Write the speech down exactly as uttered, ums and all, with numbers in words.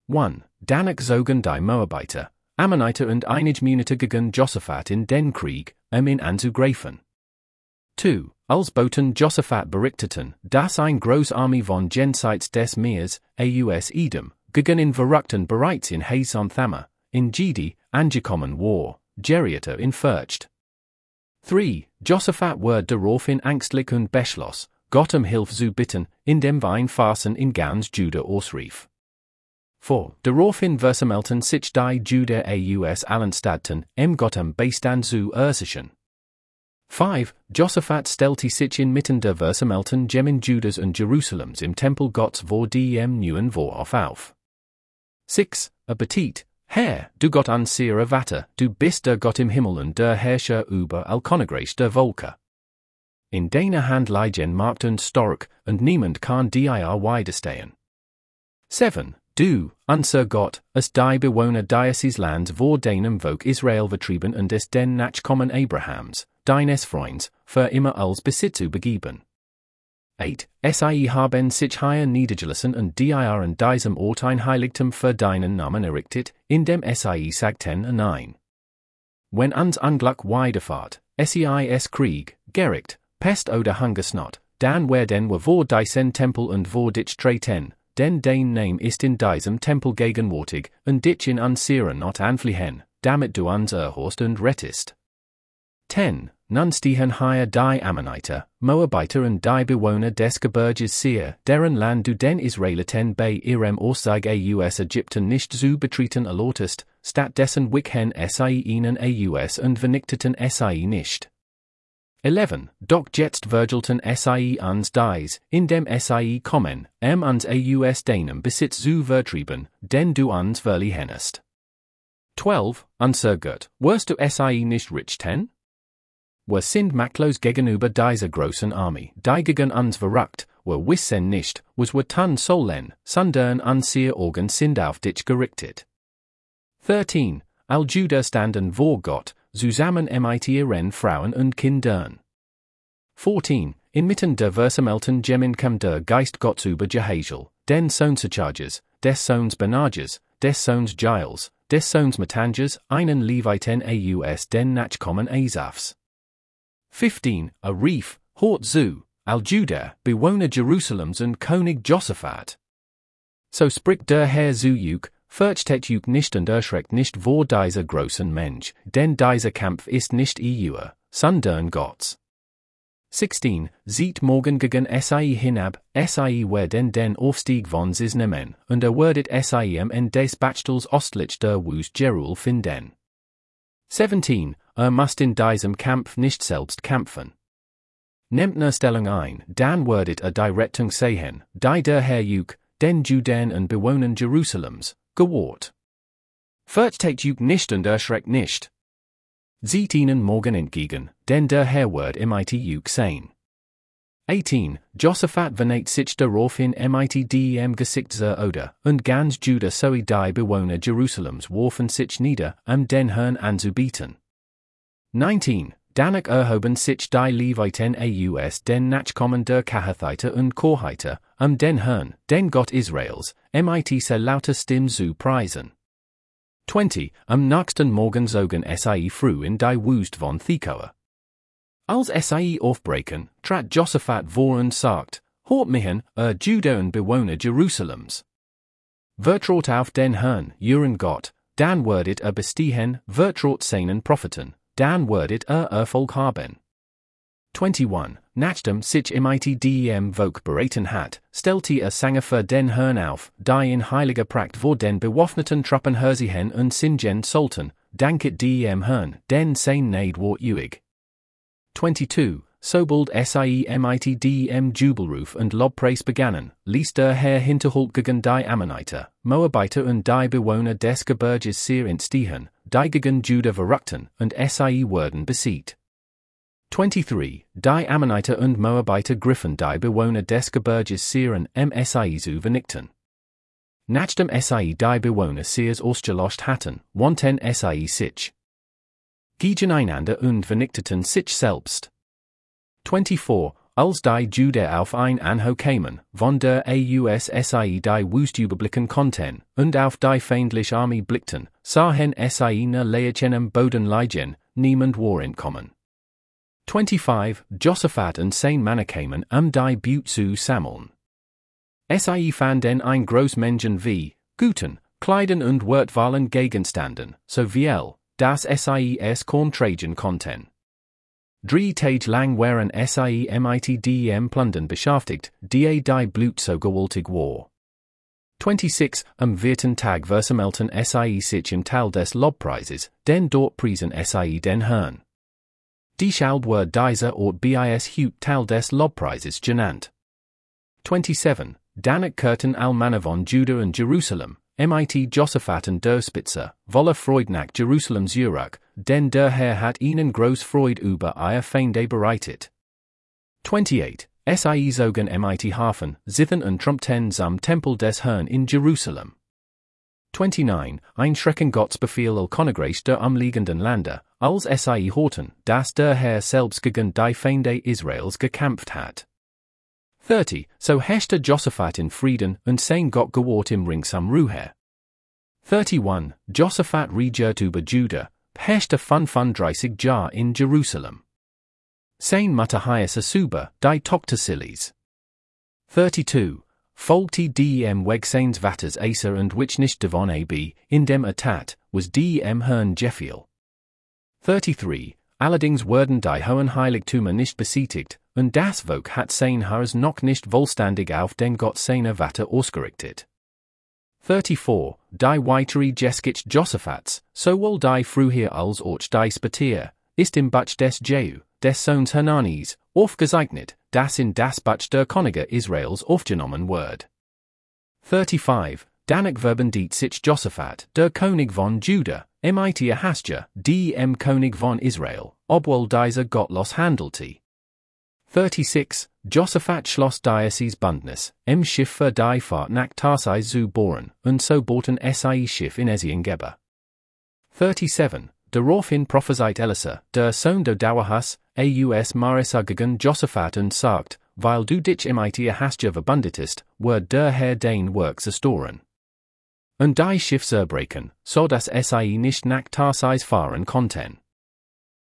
one. Danak Zogan die Moabiter, Ammoniter und einige Muniter gegen Josaphat in den Krieg, um in anzugreifen. two. Als Boten Josaphat berichteten, dass ein groß Army von Jenseits des Meers, aus Edom, gegen in Verruchten bereits in Hazon Thammer, in Gedi, angekommen war, Geriater in Furcht. three. Josaphat word daraufhin ängstlich und beschloss, Gott um Hilfe zu bitten, in dem Wein fassen in ganz Juda ausrief. four. Daraufhin versammelten sich die Juda aus allen Städten, em Gott um Beistand zu ersichern. five. Josaphat stellte sich inmitten der versammelten Gemen Judas und Jerusalems im Tempel Gottes vor dem neuen Vorhof auf. six. Appetit, Herr, du Gott anseher Vater, du bist der Gott im Himmel und der Herrscher über all Königreich der Völker. In deiner Hand liegen Macht und Stark, und niemand kann dir widerstehen. seven. Du, unser Gott, als die Bewohner dieses Lands vor deinem Volk Israel vertrieben und es den Nachkommen Abrahams, deines Freunds, für immer als Besitz übergeben. eight. Sie haben sich hier niedergelassen und dir in diesem Ort ein Heiligtum für deinen Namen errichtet, indem sie sagten nein. Wenn uns Unglück widerfahrt, seis Krieg, Gericht, Pest oder Hungersnot, dann werden wir vor diesen Tempel und vor dich treten, denn dein Name ist in diesem Tempel gegenwärtig, und dich in unserer Not anfliehen, damit du uns erhörst und rettest. ten. Nun stehen hier die Ammoniter, Moabiter und die Bewohner des Gebirges Seir, deren Land du den Israeliten bei ihrem Auszug aus Ägypten nicht zu betreten erlaubtest, stattdessen wichen sie ihnen aus und vernichteten sie nicht. eleven. Doch jetzt virgilten sie ans dies, indem sie kommen, um ans aus deinem Besitz zu vertrieben, den du ans verliehen hast. twelve. Unser Gott, wirst du sie nicht richten? Wir sind machtlos gegenüber dieser großen Armee, die gegen uns verrückt, wir wissen nicht, was wir tun sollen, sondern unsere Augen sind auf dich gerichtet. thirteen. All Juda standen vor Gott, zusammen mit ihren Frauen und Kindern. fourteen. Inmitten der versammelten Gemen kam der Geist Gottes über Jehaziel, den Sohn Sachajas, des Sohns Benajas, des Sohns Giles, des Sohns Matanjas, einen Leviten aus den Nachkommen Asafs. fifteen. A rief, hort zu, al Juda, Bewohner Jerusalems und König Josaphat. So spricht der Herr zu euch, fürchtet euch nicht und erschreckt nicht vor dieser großen Mensch, denn dieser Kampf ist nicht euer, sondern Gottes. sixteen. Sieht morgen gegen sie hinab, sie werden den Aufstieg von sis nehmen, und er werdet seim en des Bachtels ostlich der Wust Jerul finden. seventeen. Er must in diesem Kampf nicht selbst kämpfen. Nehmt ne Stellung ein, dann werdet er die Rettung sehen, die der Herr euch, den Juden und Bewohnern Jerusalems, gewährt. Fürchtet euch nicht und erschreckt nicht. Sieht ihnen morgen entgegen, denn der Herr wird mit euch sein. eighteen. Josaphat verneht sich daraufhin mit dem Gesicht zur Oder, und ganz Juda sowie die Bewohner Jerusalems warfen sich nieder, um den Herrn anzubieten. nineteen. Danach erhoben sich die Leviten aus den Nachkommen der Kahathiter und Korhiter, um den Herrn, den Gott Israels, mit sehr lauter Stimme zu preisen. twenty. Am nächsten Morgen zogen sie früh in die Wust von Tekoa. Als sie aufbreken, trat Josaphat vor und sagt, hort michen, er Juda und Bewohner Jerusalems. Vertraut auf den Herrn, euren Gott, dann werdet er bestehen, vertraut seinen Propheten, dann werdet er Erfolg haben. twenty-one. Nachdem sich mit dem Volk beraten hat, stellte er Sänger für den Herrn auf, die in heiliger Pracht vor den bewaffneten Truppen herziehen und singen sollten, danket dem Herrn, denn sein Neid war ewig. twenty-two. Sobald sie mit dem Jubelruf und Lobpreis begannen, ließ der Herr Hinterhalt gegen die Ammoniter, Moabiter und die Bewohner des Gebirges Seir entstehen, die gegen Juda verruckten, und sie wurden besiegt. twenty-three. Die Ammoniter und Moabiter griffen die Bewohner des Gebirges Seir und sie zu vernichten. Nachdem sie die Bewohner Seirs ausgelöscht hatten, wandten sie sich gegeneinander und vernichteten sich selbst. twenty-four. als die Jude auf ein Anho kamen, von der Aussie die Wustüberblicken konnten, und auf die feindliche Armee blickten, sahen sie ne Leichem am Boden liegen, niemand war entkommen. twenty-five. Josaphat und sein Männer kamen, um die Butte zu sammeln. Sie fanden ein Großmengen wie Guten, Kleidern und wertvollen Gegenständen, so viel, dass sie es Korn tragen konnten. Drei Tage lang waren sie mit dem Plundern beschäftigt, die die Blut so gewaltig war. twenty-six. Am vierten Tag versammelten sie sich im Tal des Lobpreises, denn dort priesen sie den Herrn. Die Schald war dieser Ort bis Hut Tal des Lobpreises genannt. twenty-seven. Danach kehrten alle Männer von Juda und Jerusalem, mit Josaphat und der Spitze, voller Freude nach Jerusalem zurück, denn der Herr hat ihnen groß Freude über ihr Feinde bereitet. twenty-eight. Sie zogen mit Hafen, Zithen und Trumpeten zum Tempel des Herrn in Jerusalem. twenty-nine. Ein Schrecken Gottes Befehl al Königreich der umliegenden Lande, als sie horten, dass der Herr selbst gegen die Feinde Israels gekämpft hat. thirty. So herrschte Josaphat in Frieden und sein Gott gewahrt im ringsum Ruhe. thirty-one. Josaphat regiert über Juda, herrschte fünfunddreißig Jahre in Jerusalem. Sein Mutter heiße Suba, die Tochter Silis. thirty-two. Folgte dem Weg seines Vaters Asa und which nicht davon ab, in dem Atat, was dem Herrn Jephiel. thirty-three. Allerdings wurden die hohen Heiligtümer nicht besiegt, und das Volk hat sein Haus noch nicht vollständig auf den Gott seiner Vater ausgerichtet. thirty-four. Die weitere Geschichte Josaphats, sowohl die früher als auch die später, ist im Buch des Jehu, des Sohns Hananis, aufgezeichnet, das in das Buch der Könige Israels aufgenommen wird. thirty-five. Danach verbindet sich Josaphat, der König von Juda, mit Ahasja, dem König von Israel, obwohl dieser gottlos handelte. thirty-six. Josaphat schloss dieses Bündnis, im Schiff für die Fahrt nach Tarsis zu bohren, und so boten sie Schiff in Eziongeba. thirty-seven. Daraufhin prophezeit Elisa, der Sohn der Dauerhas, aus Marissa gegen Josaphat und sagt, weil du dich mit Ahasja verbündetest, wird der Herr dein Werk zerstören. Und die Schiff zerbrechen, so dass sie nicht nach Tarsis fahren konnten.